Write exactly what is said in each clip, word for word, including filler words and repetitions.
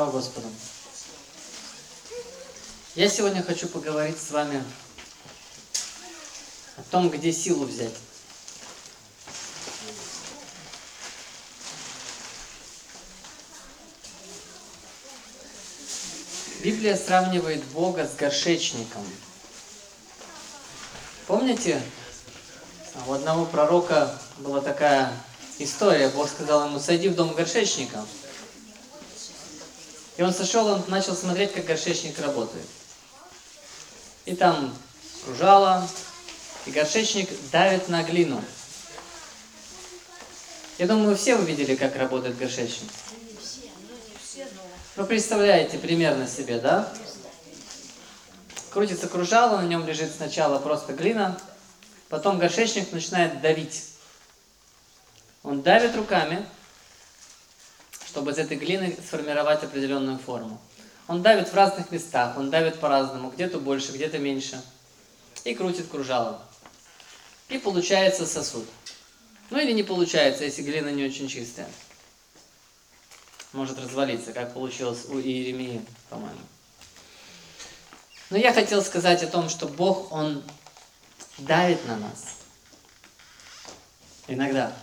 Слава Господу! Я сегодня хочу поговорить с вами о том, где силу взять. Библия сравнивает Бога с горшечником. Помните, у одного пророка была такая история. Бог сказал ему: сойди в дом горшечника. И он сошел, он начал смотреть, как горшечник работает. И там кружало, и горшечник давит на глину. Я думаю, все вы видели, как работает горшечник. Вы представляете примерно себе, да? Крутится кружало, на нем лежит сначала просто глина, потом горшечник начинает давить. Он давит руками, чтобы из этой глины сформировать определенную форму. Он давит в разных местах, он давит по-разному, где-то больше, где-то меньше. И крутит кружало. И получается сосуд. Ну или не получается, если глина не очень чистая. Может развалиться, как получилось у Иеремии, по-моему. Но я хотел сказать о том, что Бог, Он давит на нас. Иногда.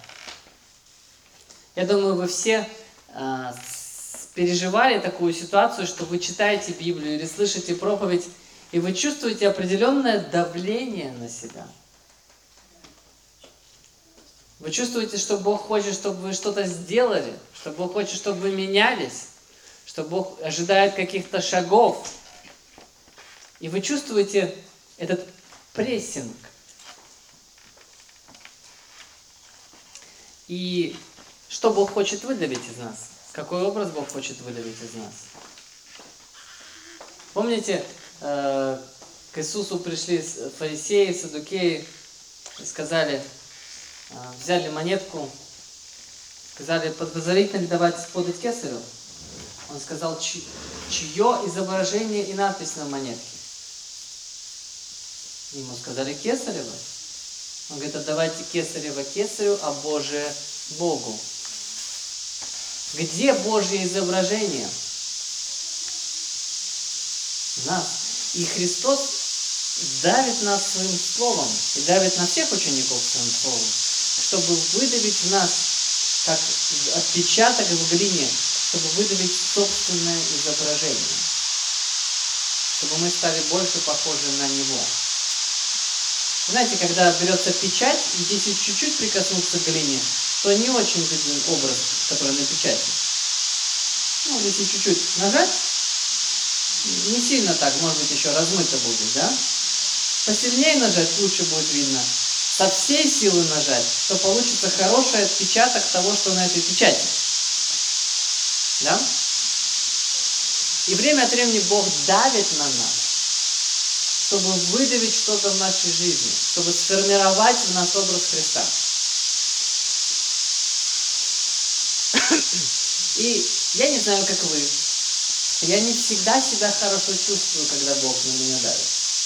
Я думаю, вы все э, переживали такую ситуацию, что вы читаете Библию или слышите проповедь, и вы чувствуете определенное давление на себя. Вы чувствуете, что Бог хочет, чтобы вы что-то сделали, что Бог хочет, чтобы вы менялись, что Бог ожидает каких-то шагов. И вы чувствуете этот прессинг. И что Бог хочет выдавить из нас? Какой образ Бог хочет выдавить из нас? Помните, к Иисусу пришли фарисеи, саддукеи и сказали, взяли монетку, сказали, подозрительно ли давать подать кесарю? Он сказал, чье изображение и надпись на монетке? Ему сказали, кесарево. Он говорит, отдавайте кесарево кесарю, а Божие Богу. Где Божье изображение? Нас. И Христос давит нас своим словом, и давит на всех учеников своим словом, чтобы выдавить в нас, как отпечаток в глине, чтобы выдавить собственное изображение, чтобы мы стали больше похожи на Него. Знаете, когда берется печать, и если чуть-чуть прикоснуться к глине, то не очень виден образ, который на печати. Ну, если чуть-чуть нажать, не сильно так, может быть, еще размыто будет, да? Посильнее нажать, лучше будет видно. Со всей силы нажать, то получится хороший отпечаток того, что на этой печати. Да? И время от времени Бог давит на нас, чтобы выдавить что-то в нашей жизни, чтобы сформировать в нас образ Христа. И я не знаю, как вы, я не всегда себя хорошо чувствую, когда Бог на меня давит.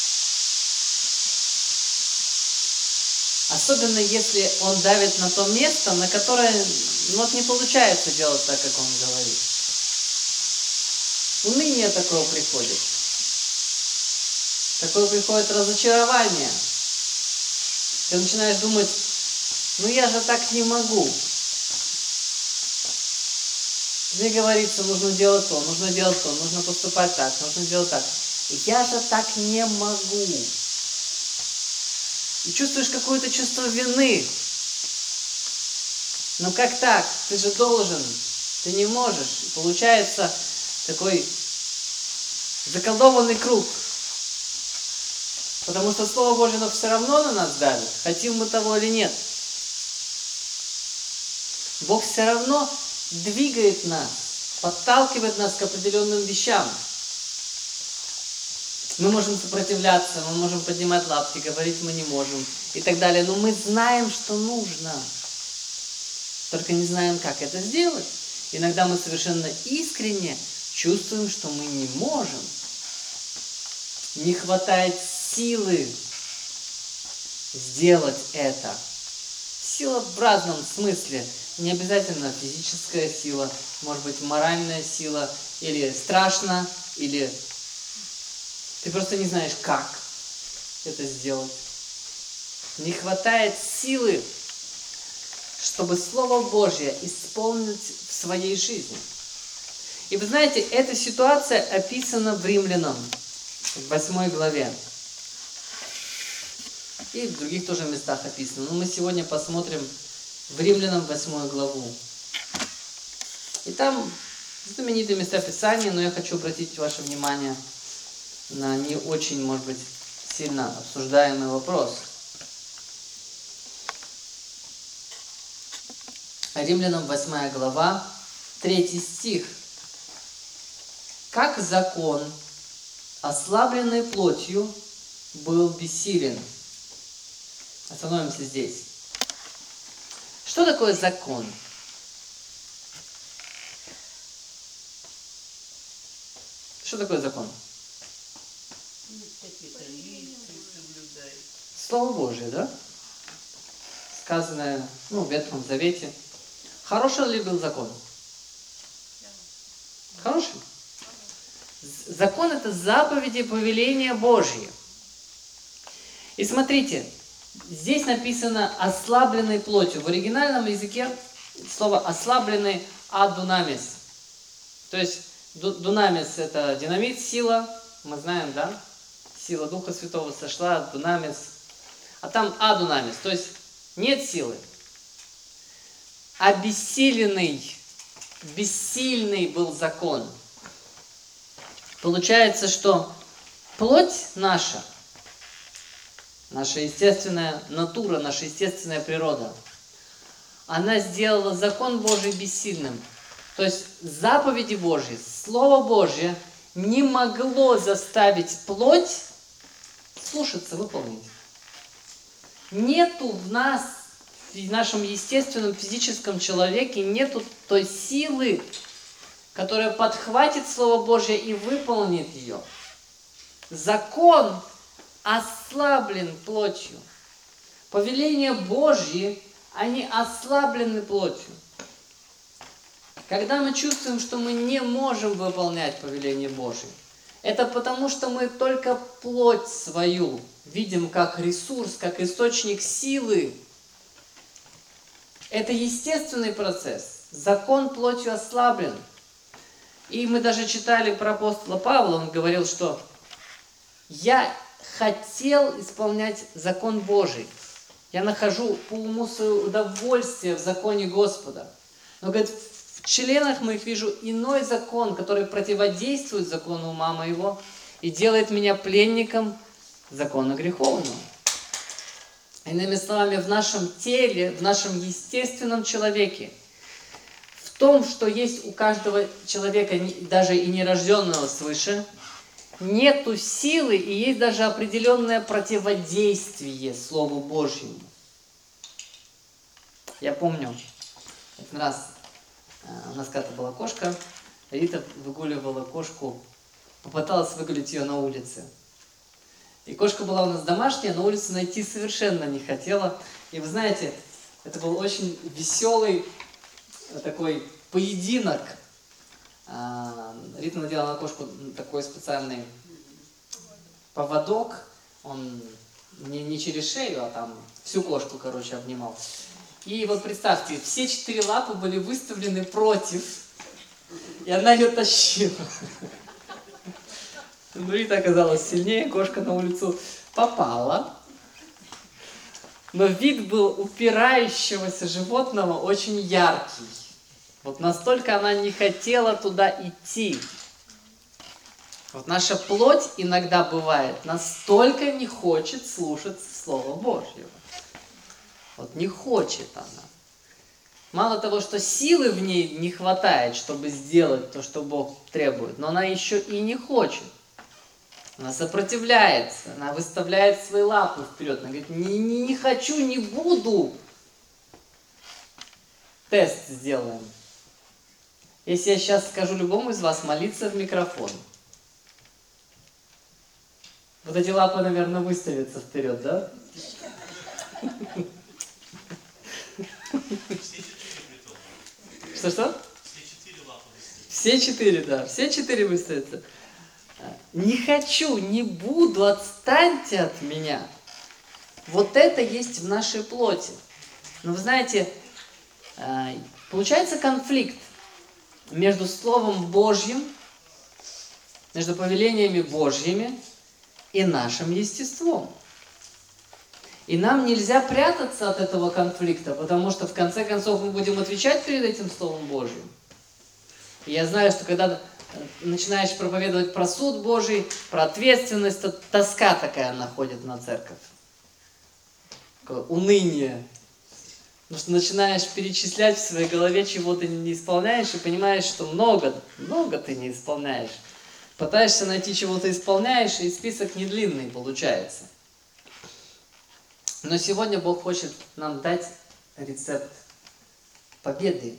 Особенно если Он давит на то место, на которое ну, вот не получается делать так, как Он говорит. Уныние такое приходит. Такое приходит разочарование. Ты начинаешь думать, ну я же так не могу. Мне говорится, нужно делать то, нужно делать то, нужно поступать так, нужно делать так. Я же так не могу. И чувствуешь какое-то чувство вины. Ну как так? Ты же должен. Ты не можешь. И получается такой заколдованный круг. Потому что Слово Божье, оно все равно на нас давит, хотим мы того или нет. Бог все равно двигает нас, подталкивает нас к определенным вещам. Мы можем сопротивляться, мы можем поднимать лапки, говорить мы не можем и так далее. Но мы знаем, что нужно. Только не знаем, как это сделать. Иногда мы совершенно искренне чувствуем, что мы не можем. Не хватает силы сделать это. Сила в разном смысле. Не обязательно физическая сила, может быть моральная сила, или страшно, или ты просто не знаешь, как это сделать. Не хватает силы, чтобы Слово Божье исполнить в своей жизни. И вы знаете, эта ситуация описана в Римлянам, в восьмой главе. И в других тоже местах описано. Но мы сегодня посмотрим в Римлянам восьмую главу. И там знаменитые места Писания, но я хочу обратить ваше внимание на не очень, может быть, сильно обсуждаемый вопрос. Римлянам восьмая глава, третий стих. Как закон, ослабленный плотью, был бессилен. Остановимся здесь. Что такое закон? Что такое закон? Слово Божие, да? Сказанное, ну, в Ветхом Завете. Хороший ли был закон? Хороший. Закон – это заповеди и повеления Божьи. И смотрите, здесь написано «ослабленной плотью». В оригинальном языке слово «ослабленный» «адунамис». То есть дунамис – это динамит, сила, мы знаем, да? Сила Духа Святого сошла, дунамис. А там адунамис, то есть нет силы. Обессиленный, бессильный был закон. Получается, что плоть наша, наша естественная натура, наша естественная природа, она сделала закон Божий бессильным. То есть заповеди Божьи, Слово Божье не могло заставить плоть слушаться, выполнить. Нету в нас, в нашем естественном физическом человеке, нету той силы, которая подхватит Слово Божье и выполнит ее. Закон ослаблен плотью. Повеления Божьи, они ослаблены плотью. Когда мы чувствуем, что мы не можем выполнять повеление Божье, это потому, что мы только плоть свою видим как ресурс, как источник силы. Это естественный процесс. Закон плотью ослаблен. И мы даже читали про апостола Павла, он говорил, что я хотел исполнять закон Божий. Я нахожу по уму свое удовольствие в законе Господа. Но, говорит, в членах моих вижу иной закон, который противодействует закону ума моего и делает меня пленником закона греховного. Иными словами, в нашем теле, в нашем естественном человеке, в том, что есть у каждого человека, даже и нерожденного свыше, нету силы и есть даже определенное противодействие Слову Божьему. Я помню, один раз у нас когда-то была кошка, Рита выгуливала кошку, попыталась выгулить ее на улице. И кошка была у нас домашняя, на улицу найти совершенно не хотела. И вы знаете, это был очень веселый такой поединок. Рита надела на кошку такой специальный поводок. Он не, не через шею, а там всю кошку, короче, обнимал. И вот представьте, все четыре лапы были выставлены против. И она ее тащила. Ну, Рита оказалась сильнее, кошка на улицу попала. Но вид был упирающегося животного очень яркий. Вот настолько она не хотела туда идти. Вот наша плоть иногда бывает, настолько не хочет слушать Слово Божьего. Вот не хочет она. Мало того, что силы в ней не хватает, чтобы сделать то, что Бог требует, но она еще и не хочет. Она сопротивляется, она выставляет свои лапы вперед. Она говорит, не, не, не хочу, не буду. Тест сделаем. Если я сейчас скажу любому из вас молиться в микрофон, вот эти лапы, наверное, выставятся вперед, да? Что-что? Все четыре, да. Все четыре выставятся. Не хочу, не буду, отстаньте от меня. Вот это есть в нашей плоти. Но вы знаете, получается конфликт между Словом Божьим, между повелениями Божьими и нашим естеством. И нам нельзя прятаться от этого конфликта, потому что в конце концов мы будем отвечать перед этим Словом Божьим. И я знаю, что когда начинаешь проповедовать про суд Божий, про ответственность, то тоска такая находит на церковь. Такое уныние. Потому что начинаешь перечислять в своей голове, чего ты не исполняешь, и понимаешь, что много, много ты не исполняешь. Пытаешься найти, чего ты исполняешь, и список не длинный получается. Но сегодня Бог хочет нам дать рецепт победы.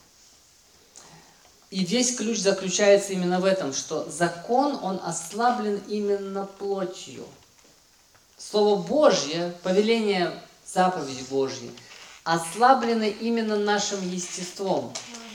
И весь ключ заключается именно в этом, что закон, он ослаблен именно плотью. Слово Божье, повеление, заповеди Божьи, ослаблены именно нашим естеством.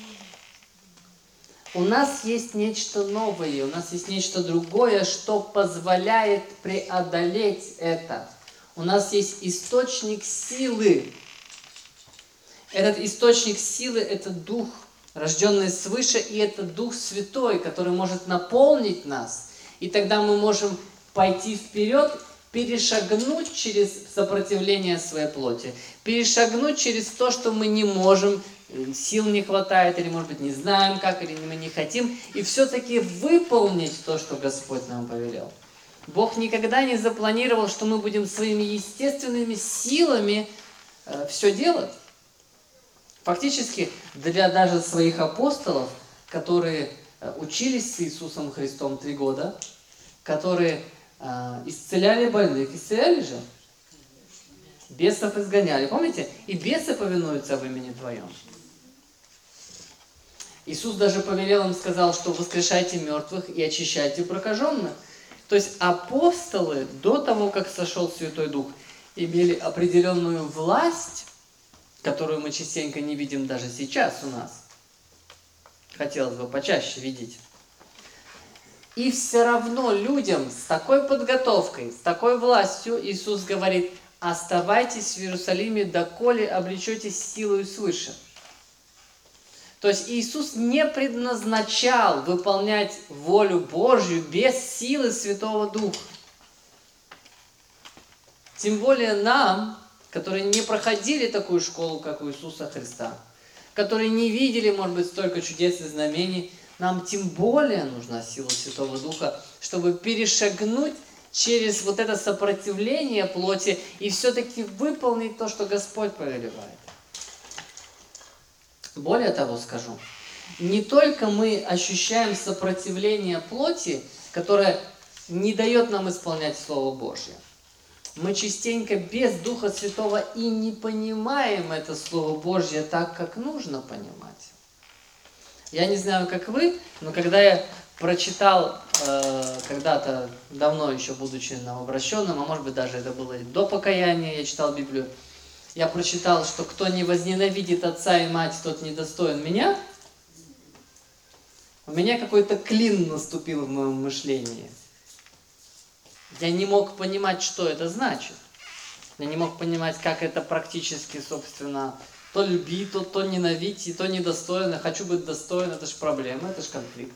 У нас есть нечто новое, у нас есть нечто другое, что позволяет преодолеть это. У нас есть источник силы. Этот источник силы – это Дух, рожденный свыше, и это Дух Святой, который может наполнить нас. И тогда мы можем пойти вперед, перешагнуть через сопротивление своей плоти, перешагнуть через то, что мы не можем, сил не хватает, или, может быть, не знаем как, или мы не хотим, и все-таки выполнить то, что Господь нам повелел. Бог никогда не запланировал, что мы будем своими естественными силами э, все делать. Фактически, для даже своих апостолов, которые э, учились с Иисусом Христом три года, которые э, исцеляли больных, исцеляли же, бесов изгоняли, помните? И бесы повинуются в имени Твоем. Иисус даже повелел им, сказал, что воскрешайте мертвых и очищайте прокаженных. То есть апостолы до того, как сошел Святой Дух, имели определенную власть, которую мы частенько не видим даже сейчас у нас. Хотелось бы почаще видеть. И все равно людям с такой подготовкой, с такой властью Иисус говорит: оставайтесь в Иерусалиме, доколе облечетесь силою свыше. То есть Иисус не предназначал выполнять волю Божью без силы Святого Духа. Тем более нам, которые не проходили такую школу, как у Иисуса Христа, которые не видели, может быть, столько чудес и знамений, нам тем более нужна сила Святого Духа, чтобы перешагнуть через вот это сопротивление плоти и все-таки выполнить то, что Господь повелевает. Более того скажу, не только мы ощущаем сопротивление плоти, которое не дает нам исполнять Слово Божье. Мы частенько без Духа Святого и не понимаем это Слово Божье так, как нужно понимать. Я не знаю, как вы, но когда я прочитал э, когда-то, давно еще будучи новообращенным, а может быть даже это было до покаяния, я читал Библию, я прочитал, что кто не возненавидит отца и мать, тот недостоин меня. У меня какой-то клин наступил в моем мышлении. Я не мог понимать, что это значит. Я не мог понимать, как это практически, собственно, то люби, то, то ненавидь, и то недостойно. Хочу быть достоин, это же проблема, это же конфликт.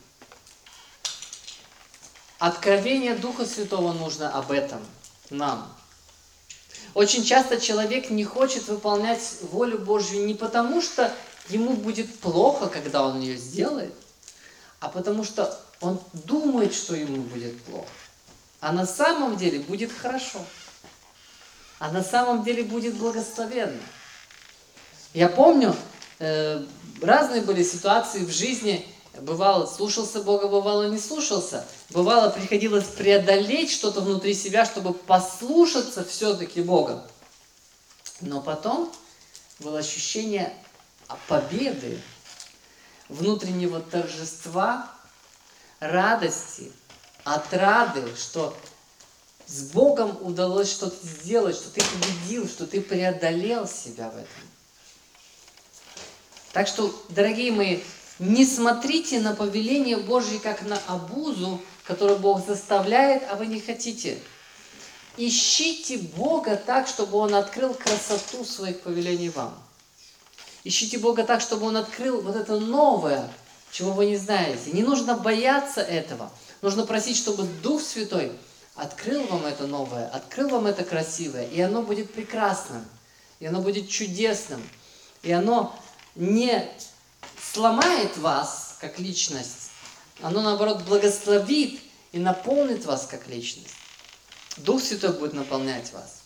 Откровение Духа Святого нужно об этом нам. Очень часто человек не хочет выполнять волю Божью не потому, что ему будет плохо, когда он ее сделает, а потому что он думает, что ему будет плохо. А на самом деле будет хорошо. А на самом деле будет благословенно. Я помню, э, разные были ситуации в жизни. Бывало, слушался Бога, бывало, не слушался. Бывало, приходилось преодолеть что-то внутри себя, чтобы послушаться все-таки Бога. Но потом было ощущение победы, внутреннего торжества, радости, отрады, что с Богом удалось что-то сделать, что ты победил, что ты преодолел себя в этом. Так что, дорогие мои, не смотрите на повеление Божье как на обузу, которую Бог заставляет, а вы не хотите. Ищите Бога так, чтобы Он открыл красоту своих повелений вам. Ищите Бога так, чтобы Он открыл вот это новое, чего вы не знаете. Не нужно бояться этого. Нужно просить, чтобы Дух Святой открыл вам это новое, открыл вам это красивое, и оно будет прекрасным, и оно будет чудесным, и оно не сломает вас как личность, оно, наоборот, благословит и наполнит вас как личность. Дух Святой будет наполнять вас.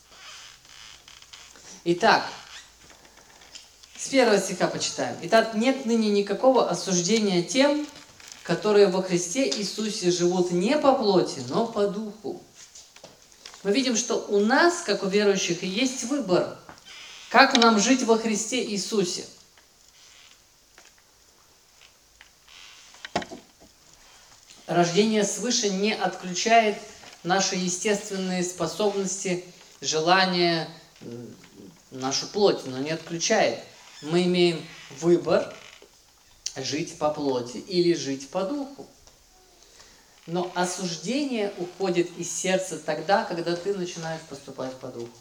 Итак, с первого стиха почитаем. Итак, нет ныне никакого осуждения тем, которые во Христе Иисусе живут не по плоти, но по духу. Мы видим, что у нас, как у верующих, есть выбор, как нам жить во Христе Иисусе. Рождение свыше не отключает наши естественные способности, желания, нашу плоть, но не отключает. Мы имеем выбор жить по плоти или жить по духу. Но осуждение уходит из сердца тогда, когда ты начинаешь поступать по духу.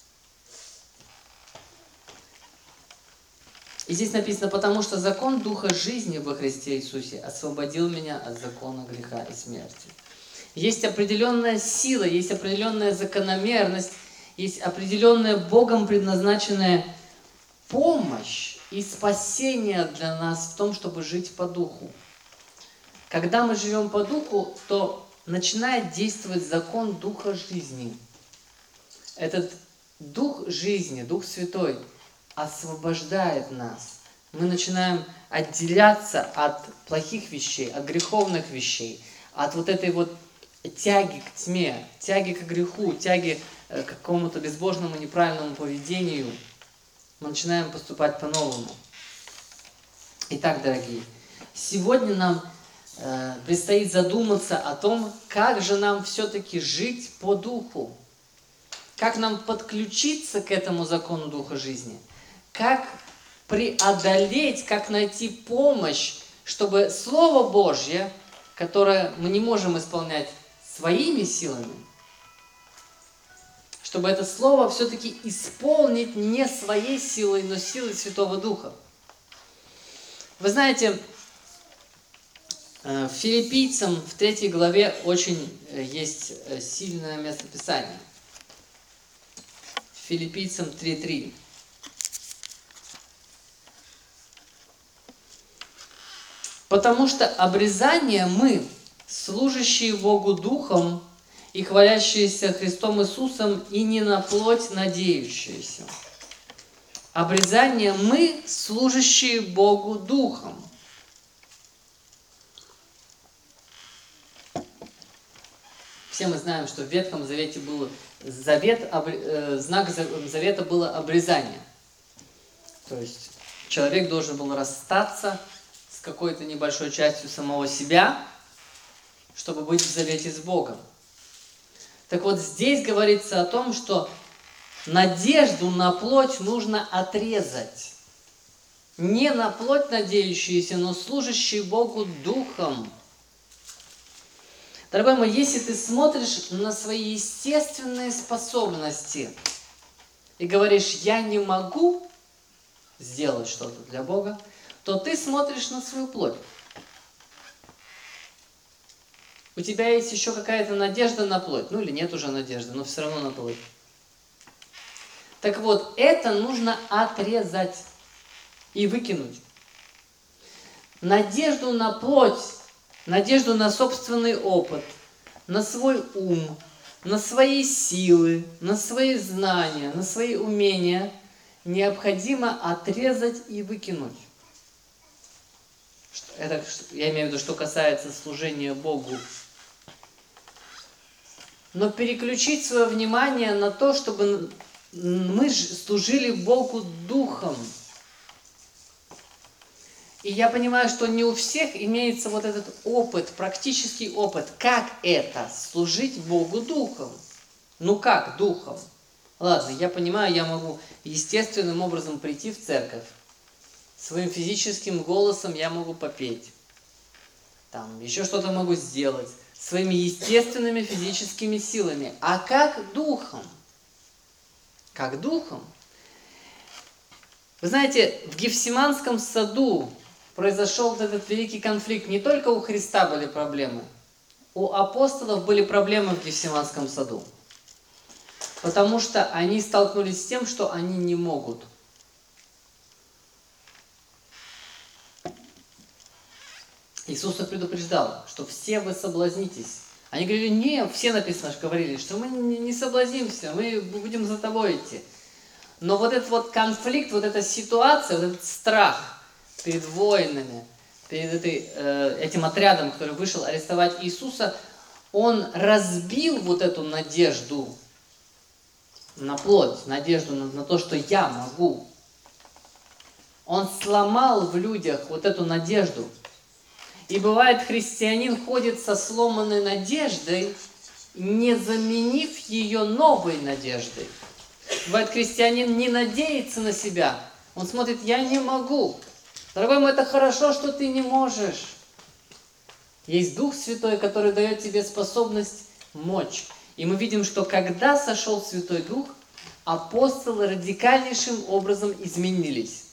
И здесь написано, потому что закон Духа жизни во Христе Иисусе освободил меня от закона греха и смерти. Есть определенная сила, есть определенная закономерность, есть определенная Богом предназначенная помощь и спасение для нас в том, чтобы жить по духу. Когда мы живем по духу, то начинает действовать закон Духа жизни. Этот Дух жизни, Дух Святой, освобождает нас. Мы начинаем отделяться от плохих вещей, от греховных вещей, от вот этой вот тяги к тьме, тяги к греху, тяги к какому-то безбожному, неправильному поведению. Мы начинаем поступать по-новому. Итак, дорогие, сегодня нам э, предстоит задуматься о том, как же нам все-таки жить по духу, как нам подключиться к этому закону Духа жизни, как преодолеть, как найти помощь, чтобы Слово Божье, которое мы не можем исполнять своими силами, чтобы это Слово все-таки исполнить не своей силой, но силой Святого Духа. Вы знаете, в Филиппийцам в третьей главе очень есть сильное местописание. Филиппийцам три три. Потому что обрезание мы, служащие Богу Духом и хвалящиеся Христом Иисусом, и не на плоть надеющиеся. Обрезание мы, служащие Богу Духом. Все мы знаем, что в Ветхом Завете был завет, знак завета было обрезание. То есть человек должен был расстаться с какой-то небольшой частью самого себя, чтобы быть в завете с Богом. Так вот, здесь говорится о том, что надежду на плоть нужно отрезать. Не на плоть надеющиеся, но служащие Богу Духом. Дорогой мой, если ты смотришь на свои естественные способности и говоришь, я не могу сделать что-то для Бога, то ты смотришь на свою плоть. У тебя есть еще какая-то надежда на плоть. Ну или нет уже надежды, но все равно на плоть. Так вот, это нужно отрезать и выкинуть. Надежду на плоть, надежду на собственный опыт, на свой ум, на свои силы, на свои знания, на свои умения необходимо отрезать и выкинуть. Это, я имею в виду, что касается служения Богу. Но переключить свое внимание на то, чтобы мы служили Богу Духом. И я понимаю, что не у всех имеется вот этот опыт, практический опыт. Как это? Служить Богу Духом. Ну как Духом? Ладно, я понимаю, я могу естественным образом прийти в церковь, своим физическим голосом я могу попеть, там, еще что-то могу сделать, своими естественными физическими силами. А как духом? Как духом? Вы знаете, в Гефсиманском саду произошел вот этот великий конфликт. Не только у Христа были проблемы, у апостолов были проблемы в Гефсиманском саду. Потому что они столкнулись с тем, что они не могут. Иисус их предупреждал, что все вы соблазнитесь. Они говорили, не, все написано, что говорили, что мы не соблазнимся, мы будем за тобой идти. Но вот этот вот конфликт, вот эта ситуация, вот этот страх перед воинами, перед этой, э, этим отрядом, который вышел арестовать Иисуса, он разбил вот эту надежду на плоть, надежду на, на то, что я могу. Он сломал в людях вот эту надежду. И бывает, христианин ходит со сломанной надеждой, не заменив ее новой надеждой. Бывает, христианин не надеется на себя. Он смотрит, я не могу. Дорогой мой, это хорошо, что ты не можешь. Есть Дух Святой, который дает тебе способность мочь. И мы видим, что когда сошел Святой Дух, апостолы радикальнейшим образом изменились.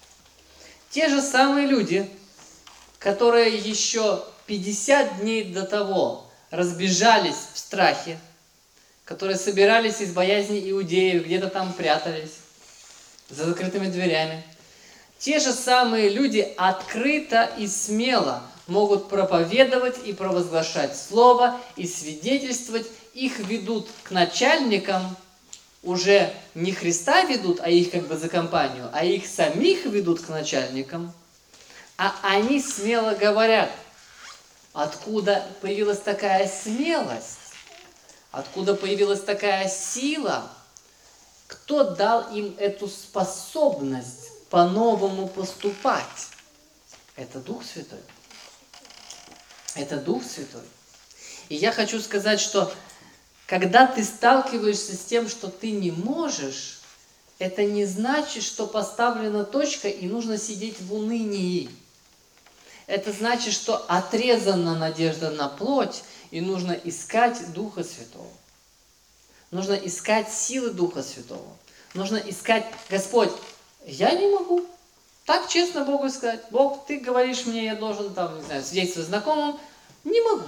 Те же самые люди, которые еще пятьдесят дней до того разбежались в страхе, которые собирались из боязни иудеев, где-то там прятались, за закрытыми дверями. Те же самые люди открыто и смело могут проповедовать и провозглашать Слово, и свидетельствовать. Их ведут к начальникам, уже не Христа ведут, а их как бы за компанию, а их самих ведут к начальникам. А они смело говорят, откуда появилась такая смелость, откуда появилась такая сила, кто дал им эту способность по-новому поступать. Это Дух Святой. Это Дух Святой. И я хочу сказать, что когда ты сталкиваешься с тем, что ты не можешь, это не значит, что поставлена точка и нужно сидеть в унынии. Это значит, что отрезана надежда на плоть, и нужно искать Духа Святого. Нужно искать силы Духа Святого. Нужно искать, Господь, я не могу. Так честно Богу сказать. Бог, ты говоришь мне, я должен там, не знаю, свидетельствовать знакомым. Не могу.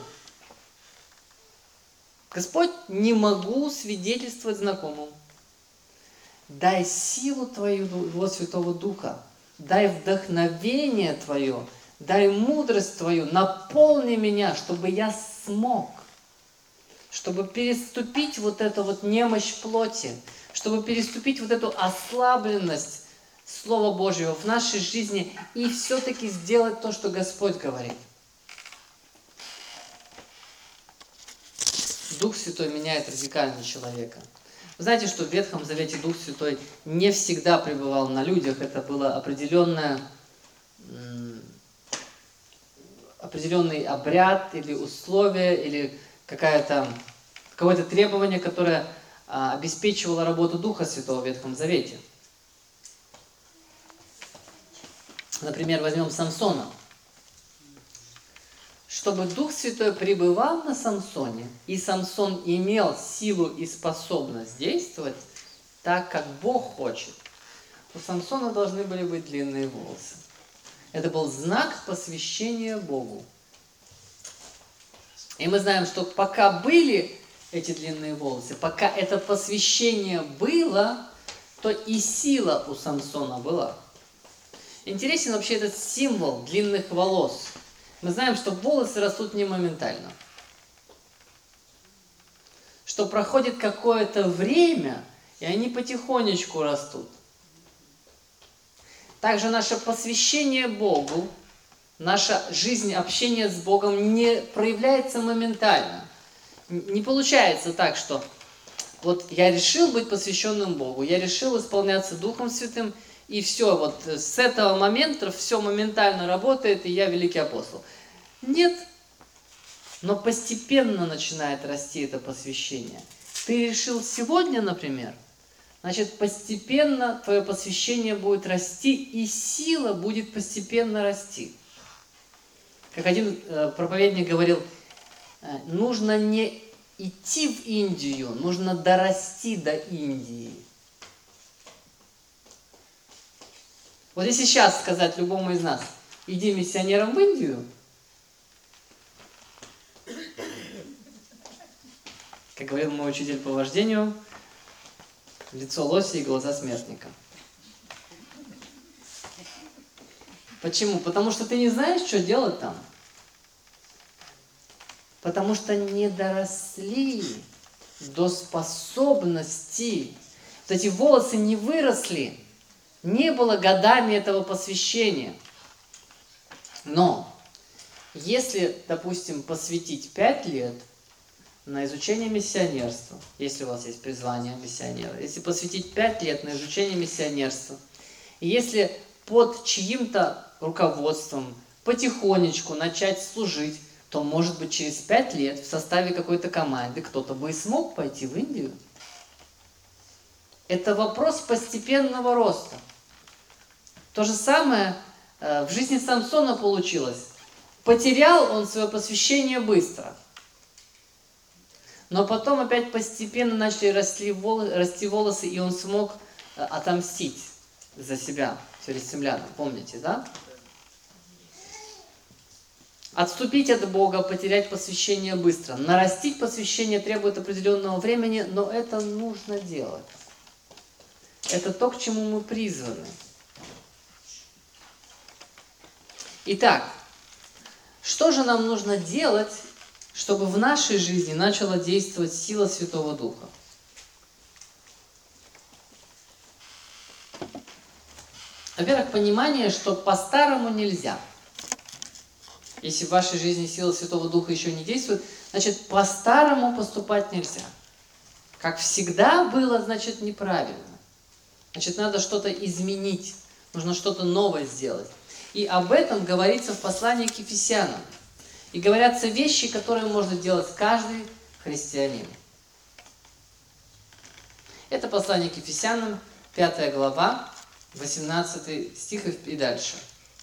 Господь, не могу свидетельствовать знакомым. Дай силу Твою, Его Святого Духа. Дай вдохновение Твое. Дай мудрость Твою, наполни меня, чтобы я смог, чтобы переступить вот эту вот немощь плоти, чтобы переступить вот эту ослабленность Слова Божьего в нашей жизни и все-таки сделать то, что Господь говорит. Дух Святой меняет радикально человека. Вы знаете, что в Ветхом Завете Дух Святой не всегда пребывал на людях, это было определенное... определенный обряд или условие, или какая-то, какое-то требование, которое а, обеспечивало работу Духа Святого в Ветхом Завете. Например, возьмем Самсона. Чтобы Дух Святой пребывал на Самсоне, и Самсон имел силу и способность действовать так, как Бог хочет, у Самсона должны были быть длинные волосы. Это был знак посвящения Богу. И мы знаем, что пока были эти длинные волосы, пока это посвящение было, то и сила у Самсона была. Интересен вообще этот символ длинных волос. Мы знаем, что волосы растут не моментально. Что проходит какое-то время, и они потихонечку растут. Также наше посвящение Богу, наша жизнь, общение с Богом не проявляется моментально. Не получается так, что вот я решил быть посвященным Богу, я решил исполняться Духом Святым, и все, вот с этого момента все моментально работает, и я великий апостол. Нет, но постепенно начинает расти это посвящение. Ты решил сегодня, например, значит, постепенно твое посвящение будет расти, и сила будет постепенно расти. Как один э, проповедник говорил, э, нужно не идти в Индию, нужно дорасти до Индии. Вот если сейчас сказать любому из нас, иди миссионером в Индию, как говорил мой учитель по вождению, лицо лося и глаза смертника. Почему? Потому что ты не знаешь, что делать там. Потому что не доросли до способности. Вот эти волосы не выросли. Не было годами этого посвящения. Но если, допустим, посвятить пять лет на изучение миссионерства, если у вас есть призвание миссионера, если посвятить пять лет на изучение миссионерства, и если под чьим-то руководством потихонечку начать служить, то, может быть, через пять лет в составе какой-то команды кто-то бы и смог пойти в Индию. Это вопрос постепенного роста. То же самое э, в жизни Самсона получилось. Потерял он свое посвящение быстро. Но потом опять постепенно начали расти волосы, расти волосы, и он смог э, отомстить за себя, филистимлянам. Помните, да? Отступить от Бога, потерять посвящение быстро. Нарастить посвящение требует определенного времени, но это нужно делать. Это то, к чему мы призваны. Итак, что же нам нужно делать, чтобы в нашей жизни начала действовать сила Святого Духа? Во-первых, понимание, что по-старому нельзя. Если в вашей жизни сила Святого Духа еще не действует, значит, по-старому поступать нельзя. Как всегда было, значит, неправильно. Значит, надо что-то изменить, нужно что-то новое сделать. И об этом говорится в послании к Ефесянам. И говорятся вещи, которые может делать каждый христианин. Это послание к Ефесянам, пятая глава, восемнадцатый стих и дальше.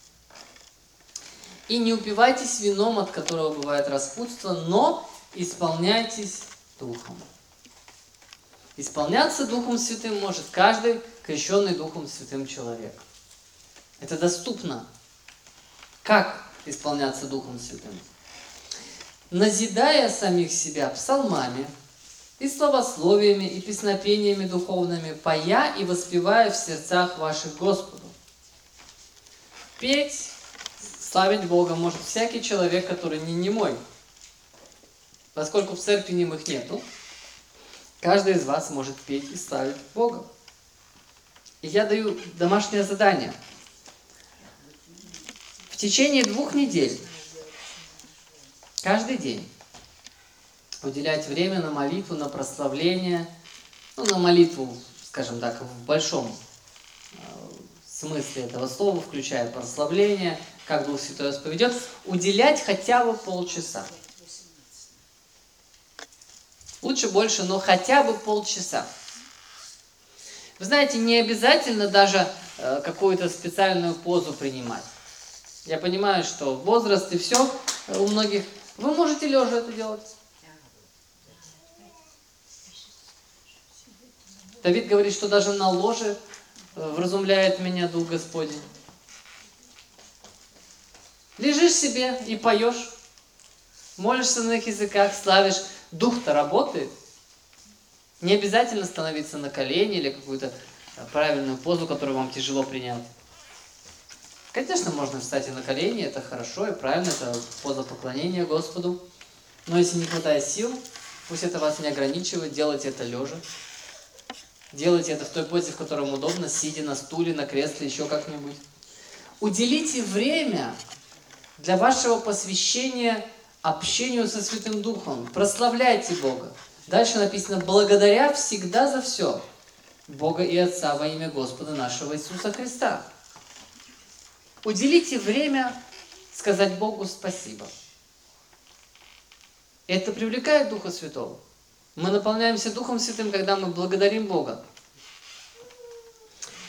«И не упивайтесь вином, от которого бывает распутство, но исполняйтесь Духом». Исполняться Духом Святым может каждый крещенный Духом Святым человек. Это доступно. Как исполняться Духом Святым? Назидая самих себя псалмами и славословиями и песнопениями духовными, поя и воспевая в сердцах ваших Господу. Петь, славить Бога может всякий человек, который не немой. Поскольку в церкви немых нету, каждый из вас может петь и славить Бога. И я даю домашнее задание. В течение двух недель, каждый день, уделять время на молитву, на прославление, ну, на молитву, скажем так, в большом э, смысле этого слова, включая прославление, как Дух Святой вас поведет, уделять хотя бы полчаса. Лучше больше, но хотя бы полчаса. Вы знаете, не обязательно даже э, какую-то специальную позу принимать. Я понимаю, что возраст и все у многих. Вы можете лежа это делать. Давид говорит, что даже на ложе вразумляет меня Дух Господень. Лежишь себе и поешь, молишься на их языках, славишь. Дух-то работает. Не обязательно становиться на колени или какую-то правильную позу, которую вам тяжело принять. Конечно, можно встать и на колени, это хорошо и правильно, это поза поклонения Господу. Но если не хватает сил, пусть это вас не ограничивает, делайте это лежа. Делайте это в той позе, в которой вам удобно, сидя на стуле, на кресле, еще как-нибудь. Уделите время для вашего посвящения общению со Святым Духом. Прославляйте Бога. Дальше написано, благодаря всегда за все Бога и Отца во имя Господа нашего Иисуса Христа. Уделите время сказать Богу спасибо. Это привлекает Духа Святого. Мы наполняемся Духом Святым, когда мы благодарим Бога.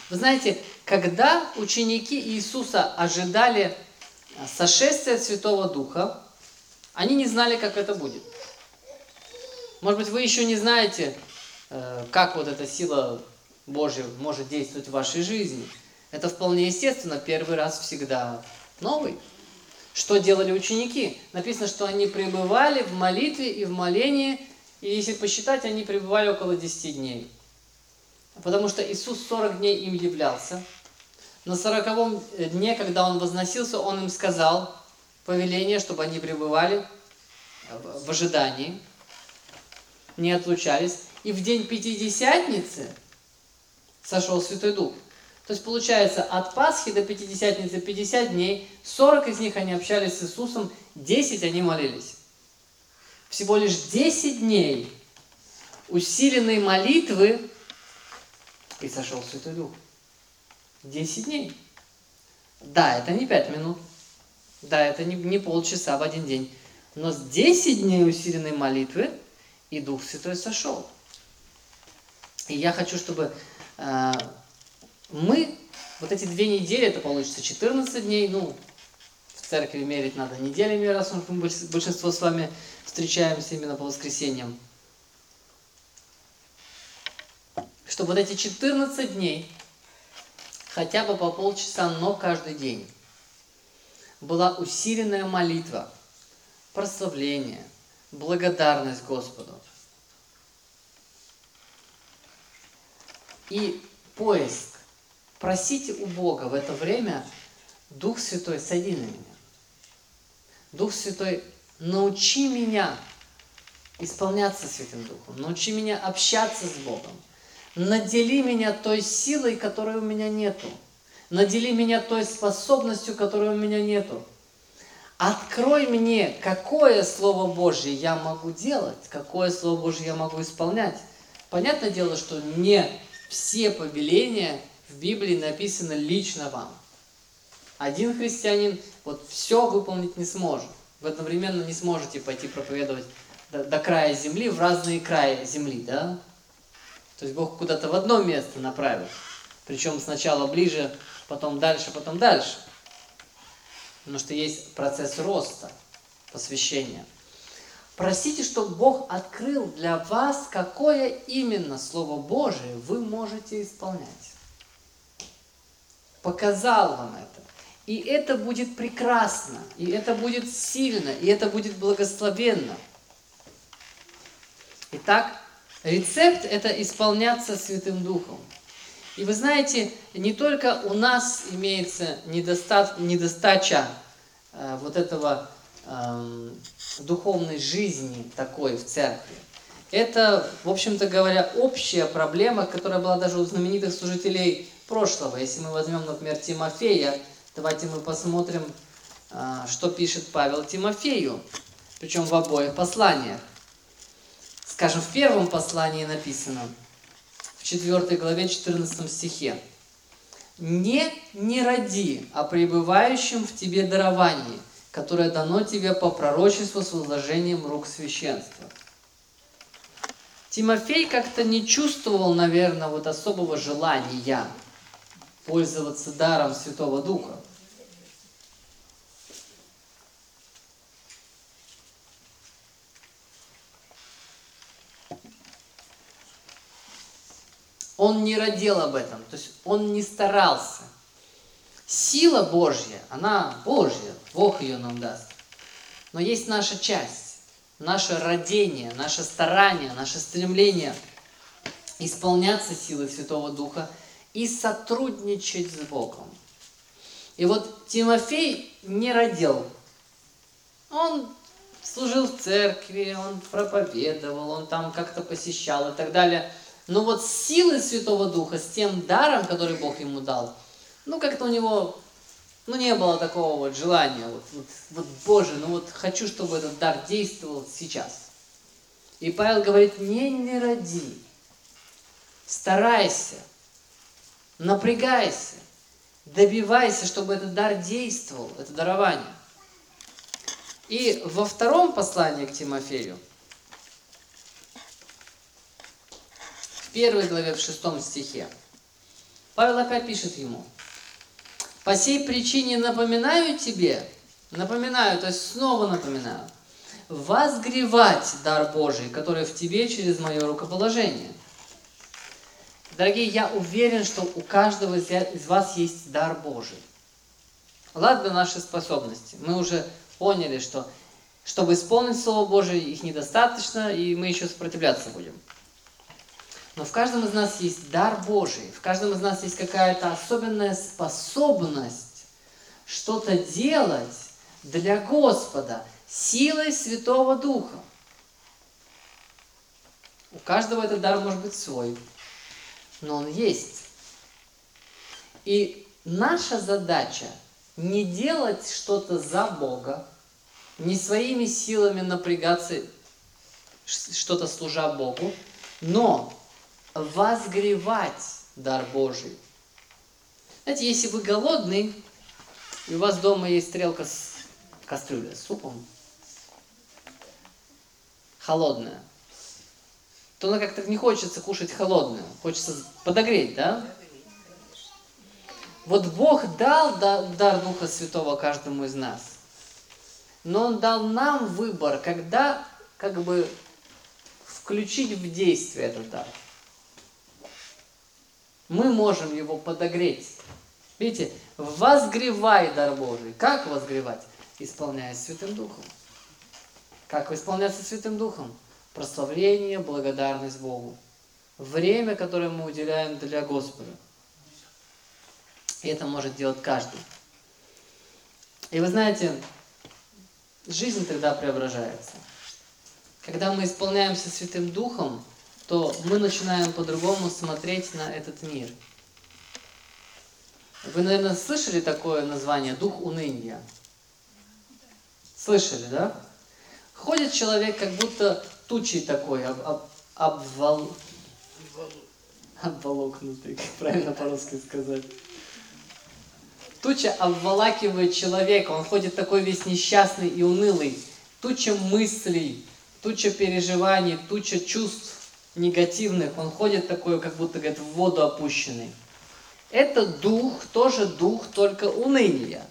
Вы знаете, когда ученики Иисуса ожидали сошествия Святого Духа, они не знали, как это будет. Может быть, вы еще не знаете, как вот эта сила Божья может действовать в вашей жизни. Это вполне естественно, первый раз всегда новый. Что делали ученики? Написано, что они пребывали в молитве и в молении, и если посчитать, они пребывали около десяти дней. Потому что Иисус сорок дней им являлся. На сороковом дне, когда Он возносился, Он им сказал повеление, чтобы они пребывали в ожидании, не отлучались. И в день Пятидесятницы сошел Святой Дух. То есть получается, от Пасхи до Пятидесятницы пятьдесят дней, сорок из них они общались с Иисусом, десять они молились. Всего лишь десять дней усиленной молитвы, и сошел Святой Дух. десять дней. Да, это не пять минут. Да, это не, не полчаса в один день. Но с десять дней усиленной молитвы и Дух Святой сошел. И я хочу, чтобы э, мы, вот эти две недели, это получится четырнадцать дней, ну, в церкви мерить надо неделями, раз уж мы большинство с вами встречаемся именно по воскресеньям. Чтобы вот эти четырнадцать дней, хотя бы по полчаса, но каждый день, была усиленная молитва, прославление, благодарность Господу. И поиск. Просите у Бога в это время: Дух Святой, сойди на меня. Дух Святой, научи меня исполняться Святым Духом, научи меня общаться с Богом. Надели меня той силой, которой у меня нету. Надели меня той способностью, которой у меня нету. Открой мне, какое Слово Божье я могу делать, какое Слово Божье я могу исполнять. Понятное дело, что не все повеления в Библии написаны лично вам. Один христианин вот все выполнить не сможет. Вы одновременно не сможете пойти проповедовать до, до края земли, в разные края земли, да? То есть Бог куда-то в одно место направит. Причем сначала ближе, потом дальше, потом дальше. Потому что есть процесс роста, посвящения. Просите, чтобы Бог открыл для вас, какое именно Слово Божие вы можете исполнять. Показал вам это. И это будет прекрасно, и это будет сильно, и это будет благословенно. Итак, рецепт – это исполняться Святым Духом. И вы знаете, не только у нас имеется недостат, недостача э, вот этого э, духовной жизни такой в церкви. Это, в общем-то говоря, общая проблема, которая была даже у знаменитых служителей прошлого. Если мы возьмем, например, Тимофея, давайте мы посмотрим, э, что пишет Павел Тимофею, причем в обоих посланиях. Скажем, в первом послании написано, в четвёртой главе, четырнадцатом стихе: «Не не роди о пребывающем в тебе даровании, которое дано тебе по пророчеству с возложением рук священства». Тимофей как-то не чувствовал, наверное, вот особого желания пользоваться даром Святого Духа. Он не родил об этом, то есть он не старался. Сила Божья, она Божья, Бог ее нам даст. Но есть наша часть, наше родение, наше старание, наше стремление исполняться силой Святого Духа и сотрудничать с Богом. И вот Тимофей не родил. Он служил в церкви, он проповедовал, он там как-то посещал и так далее. Но вот с силой Святого Духа, с тем даром, который Бог ему дал, ну как-то у него, ну не было такого вот желания, вот, вот, вот Боже, ну вот хочу, чтобы этот дар действовал сейчас. И Павел говорит: не, не роди, старайся, напрягайся, добивайся, чтобы этот дар действовал, это дарование. И во втором послании к Тимофею, в первой главе, в шестом стихе, Павел опять пишет ему: «По сей причине напоминаю тебе», напоминаю, то есть снова напоминаю, «возгревать дар Божий, который в тебе через мое рукоположение». Дорогие, я уверен, что у каждого из вас есть дар Божий. Ладно, наши способности. Мы уже поняли, что чтобы исполнить Слово Божие, их недостаточно, и мы еще сопротивляться будем. Но в каждом из нас есть дар Божий, в каждом из нас есть какая-то особенная способность что-то делать для Господа силой Святого Духа. У каждого этот дар может быть свой, но он есть. И наша задача не делать что-то за Бога, не своими силами напрягаться, что-то служа Богу, но возгревать дар Божий. Знаете, если вы голодный, и у вас дома есть тарелка с кастрюлей с супом, холодная, то она как-то не хочется кушать холодную, хочется подогреть, да? Вот Бог дал дар Духа Святого каждому из нас, но Он дал нам выбор, когда как бы включить в действие этот дар. Мы можем его подогреть. Видите, возгревай дар Божий. Как возгревать? Исполняясь Святым Духом. Как исполняться Святым Духом? Прославление, благодарность Богу. Время, которое мы уделяем для Господа. И это может делать каждый. И вы знаете, жизнь тогда преображается. Когда мы исполняемся Святым Духом, то мы начинаем по-другому смотреть на этот мир. Вы, наверное, слышали такое название «дух уныния»? Слышали, да? Ходит человек, как будто тучей такой, об, об, обвол... обволокнутый, как правильно по-русски сказать. Туча обволакивает человека, он ходит такой весь несчастный и унылый. Туча мыслей, туча переживаний, туча чувств негативных. Он ходит такой, как будто, говорит, в воду опущенный. Это дух, тоже дух, только уныния.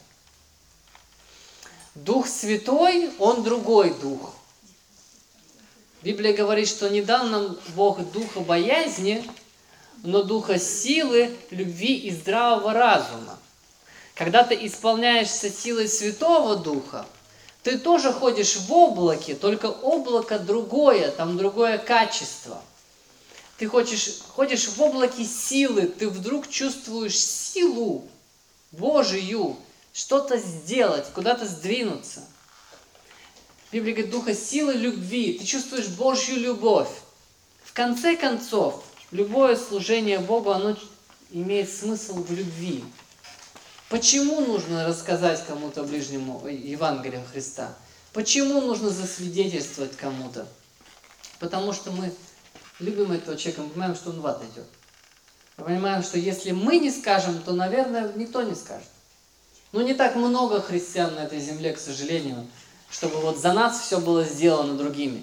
Дух Святой, он другой дух. Библия говорит, что не дал нам Бог духа боязни, но духа силы, любви и здравого разума. Когда ты исполняешься силой Святого Духа, ты тоже ходишь в облаке, только облако другое, там другое качество. Ты ходишь, ходишь в облаке силы, ты вдруг чувствуешь силу Божию, что-то сделать, куда-то сдвинуться. Библия говорит, духа силы, любви, ты чувствуешь Божью любовь. В конце концов, любое служение Богу, оно имеет смысл в любви. Почему нужно рассказать кому-то ближнему Евангелие Христа? Почему нужно засвидетельствовать кому-то? Потому что мы любим этого человека, мы понимаем, что он в ад идет. Мы понимаем, что если мы не скажем, то, наверное, никто не скажет. Но не так много христиан на этой земле, к сожалению, чтобы вот за нас все было сделано другими.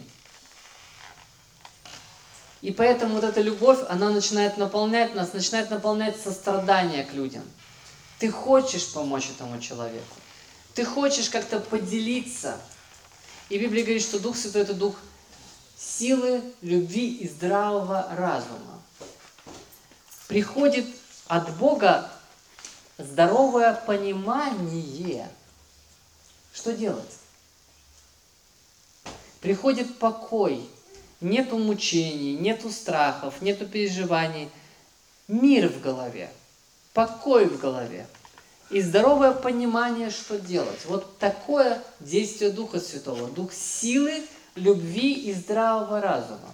И поэтому вот эта любовь, она начинает наполнять нас, начинает наполнять сострадание к людям. Ты хочешь помочь этому человеку. Ты хочешь как-то поделиться. И Библия говорит, что Дух Святой – это Дух силы, любви и здравого разума. Приходит от Бога здоровое понимание, что делать. Приходит покой, нету мучений, нету страхов, нету переживаний. Мир в голове. Покой в голове и здоровое понимание, что делать. Вот такое действие Духа Святого. Дух силы, любви и здравого разума.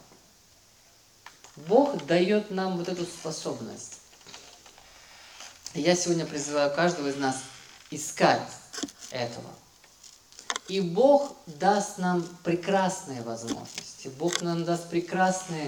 Бог дает нам вот эту способность. И я сегодня призываю каждого из нас искать этого. И Бог даст нам прекрасные возможности. Бог нам даст прекрасные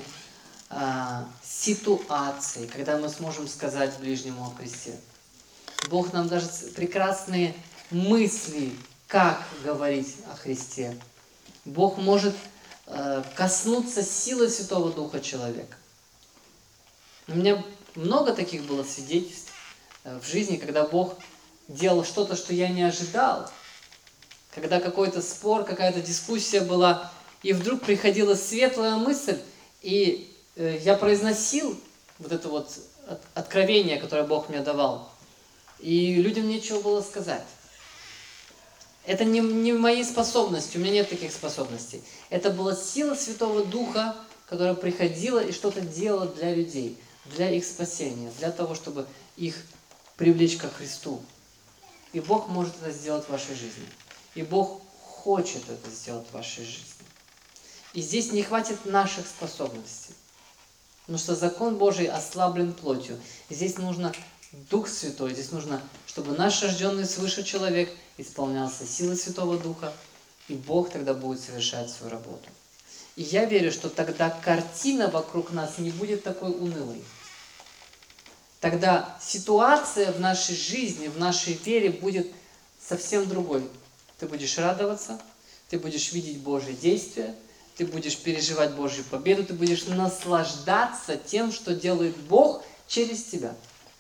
ситуации, когда мы сможем сказать ближнему о Христе. Бог нам даст прекрасные мысли, как говорить о Христе. Бог может э, коснуться силы Святого Духа человека. У меня много таких было свидетельств в жизни, когда Бог делал что-то, что я не ожидал. Когда какой-то спор, какая-то дискуссия была, и вдруг приходила светлая мысль, и я произносил вот это вот откровение, которое Бог мне давал, и людям нечего было сказать. Это не, не мои способности, у меня нет таких способностей. Это была сила Святого Духа, которая приходила и что-то делала для людей, для их спасения, для того, чтобы их привлечь ко Христу. И Бог может это сделать в вашей жизни. И Бог хочет это сделать в вашей жизни. И здесь не хватит наших способностей. Потому что закон Божий ослаблен плотью. И здесь нужно Дух Святой. Здесь нужно, чтобы наш рожденный свыше человек исполнялся силой Святого Духа. И Бог тогда будет совершать свою работу. И я верю, что тогда картина вокруг нас не будет такой унылой. Тогда ситуация в нашей жизни, в нашей вере будет совсем другой. Ты будешь радоваться, ты будешь видеть Божье действие, ты будешь переживать Божью победу, ты будешь наслаждаться тем, что делает Бог через тебя.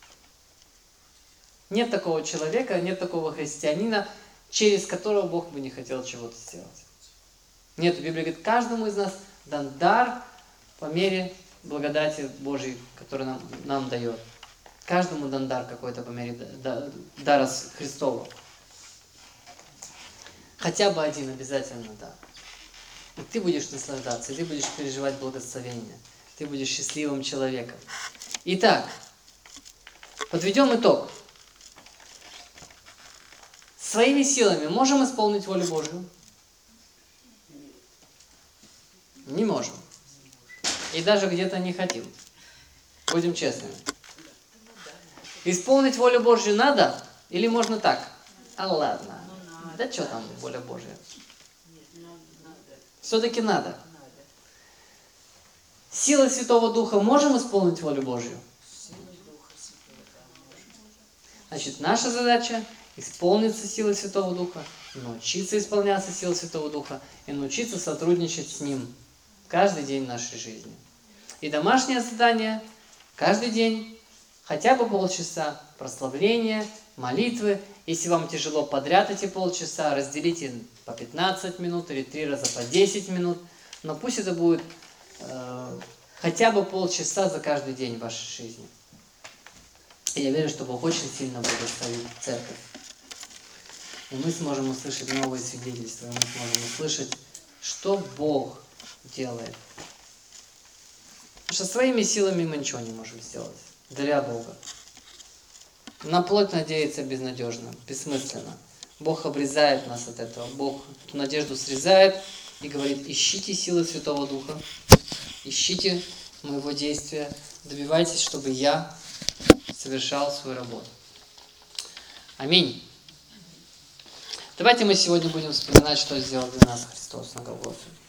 Нет такого человека, нет такого христианина, через которого Бог бы не хотел чего-то сделать. Нет, Библия говорит, каждому из нас дан дар по мере благодати Божьей, которую нам, нам дает. Каждому дан дар какой-то по мере дара Христова. Хотя бы один обязательно, да. И ты будешь наслаждаться, и ты будешь переживать благословение. Ты будешь счастливым человеком. Итак, подведем итог. Своими силами можем исполнить волю Божью? Не можем. И даже где-то не хотим. Будем честными. Исполнить волю Божью надо? Или можно так? А ладно. Да что там воля Божья? Все-таки надо. Силой Святого Духа можем исполнить волю Божью? Значит, наша задача исполниться силой Святого Духа, научиться исполняться силой Святого Духа и научиться сотрудничать с Ним каждый день нашей жизни. И домашнее задание каждый день хотя бы полчаса прославления, молитвы. Если вам тяжело подряд эти полчаса, разделите по пятнадцать минут или три раза по десять минут. Но пусть это будет э, хотя бы полчаса за каждый день в вашей жизни. И я верю, что Бог очень сильно благословит церковь. И мы сможем услышать новые свидетельства, и мы сможем услышать, что Бог делает. Потому что своими силами мы ничего не можем сделать. Для Бога. На плоть надеяться безнадежно, бессмысленно. Бог обрезает нас от этого. Бог эту надежду срезает и говорит, ищите силы Святого Духа, ищите моего действия, добивайтесь, чтобы я совершал свою работу. Аминь. Давайте мы сегодня будем вспоминать, что сделал для нас Христос на Голгофе.